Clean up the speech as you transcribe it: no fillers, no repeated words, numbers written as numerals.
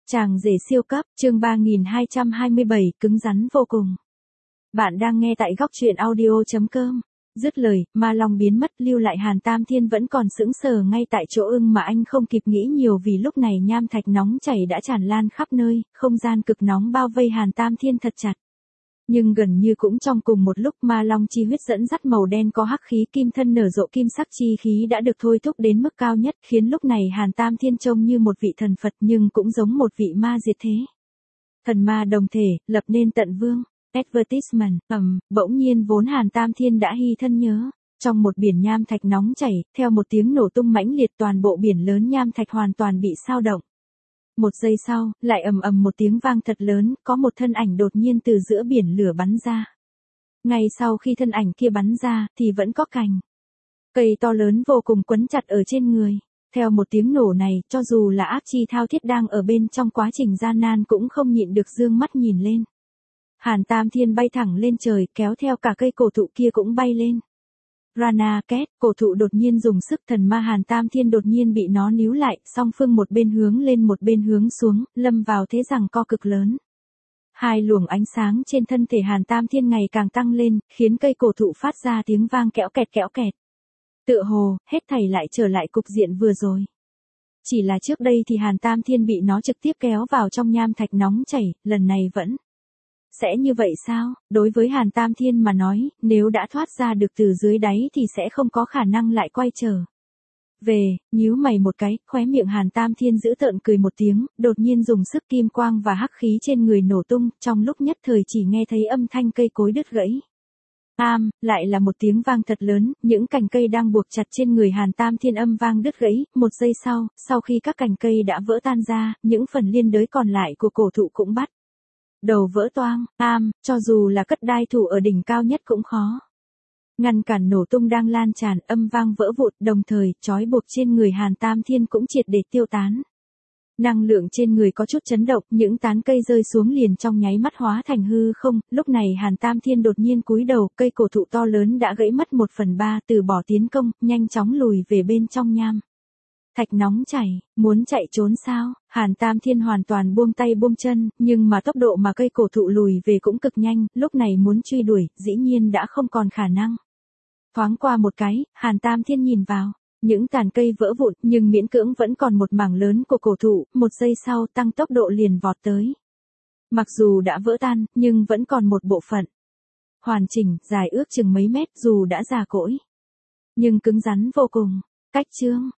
Chàng rể siêu cấp, chương 3227, cứng rắn vô cùng. Bạn đang nghe tại góc truyện audio.com. Dứt lời, Ma Long biến mất, lưu lại Hàn Tam Thiên vẫn còn sững sờ ngay tại chỗ mà anh không kịp nghĩ nhiều vì lúc này nham thạch nóng chảy đã tràn lan khắp nơi, không gian cực nóng bao vây Hàn Tam Thiên thật chặt. Nhưng gần như cũng trong cùng một lúc Ma Long chi huyết dẫn dắt màu đen có hắc khí kim thân nở rộ kim sắc chi khí đã được thôi thúc đến mức cao nhất khiến lúc này Hàn Tam Thiên trông như một vị thần Phật nhưng cũng giống một vị ma diệt thế. Thần ma đồng thể, lập nên tận vương. Advertisement, bỗng nhiên vốn Hàn Tam Thiên đã hy thân nhớ. Trong một biển nham thạch nóng chảy, theo một tiếng nổ tung mãnh liệt toàn bộ biển lớn nham thạch hoàn toàn bị xao động. Một giây sau, lại ầm ầm một tiếng vang thật lớn, có một thân ảnh đột nhiên từ giữa biển lửa bắn ra. Ngay sau khi thân ảnh kia bắn ra, thì vẫn có cành cây to lớn vô cùng quấn chặt ở trên người. Theo một tiếng nổ này, cho dù là ác chi thao thiết đang ở bên trong quá trình gian nan cũng không nhịn được dương mắt nhìn lên. Hàn Tam Thiên bay thẳng lên trời, kéo theo cả cây cổ thụ kia cũng bay lên. Rana két, cổ thụ đột nhiên dùng sức, thần ma Hàn Tam Thiên đột nhiên bị nó níu lại, song phương một bên hướng lên một bên hướng xuống, lâm vào thế giằng co cực lớn. Hai luồng ánh sáng trên thân thể Hàn Tam Thiên ngày càng tăng lên, khiến cây cổ thụ phát ra tiếng vang kẽo kẹt kẽo kẹt. Tựa hồ, hết thảy lại trở lại cục diện vừa rồi. Chỉ là trước đây thì Hàn Tam Thiên bị nó trực tiếp kéo vào trong nham thạch nóng chảy, lần này vẫn sẽ như vậy sao? Đối với Hàn Tam Thiên mà nói, nếu đã thoát ra được từ dưới đáy thì sẽ không có khả năng lại quay trở về. Nhíu mày một cái, khóe miệng Hàn Tam Thiên dữ tợn cười một tiếng, đột nhiên dùng sức kim quang và hắc khí trên người nổ tung, trong lúc nhất thời chỉ nghe thấy âm thanh cây cối đứt gãy. Lại là một tiếng vang thật lớn, những cành cây đang buộc chặt trên người Hàn Tam Thiên âm vang đứt gãy, một giây sau khi các cành cây đã vỡ tan ra, những phần liên đới còn lại của cổ thụ cũng bắt đầu vỡ toang. Cho dù là cất đai thủ ở đỉnh cao nhất cũng khó ngăn cản nổ tung đang lan tràn, âm vang vỡ vụn, đồng thời, trói buộc trên người Hàn Tam Thiên cũng triệt để tiêu tán. Năng lượng trên người có chút chấn động, những tán cây rơi xuống liền trong nháy mắt hóa thành hư không, lúc này Hàn Tam Thiên đột nhiên cúi đầu, cây cổ thụ to lớn đã gãy mất 1/3, từ bỏ tiến công, nhanh chóng lùi về bên trong nham thạch nóng chảy. Muốn chạy trốn sao? Hàn Tam Thiên hoàn toàn buông tay buông chân, nhưng mà tốc độ mà cây cổ thụ lùi về cũng cực nhanh, lúc này muốn truy đuổi, dĩ nhiên đã không còn khả năng. Thoáng qua một cái, Hàn Tam Thiên nhìn vào, những tàn cây vỡ vụn, nhưng miễn cưỡng vẫn còn một mảng lớn của cổ thụ, một giây sau tăng tốc độ liền vọt tới. Mặc dù đã vỡ tan, nhưng vẫn còn một bộ phận hoàn chỉnh, dài ước chừng mấy mét, dù đã già cỗi, nhưng cứng rắn vô cùng. Cách chương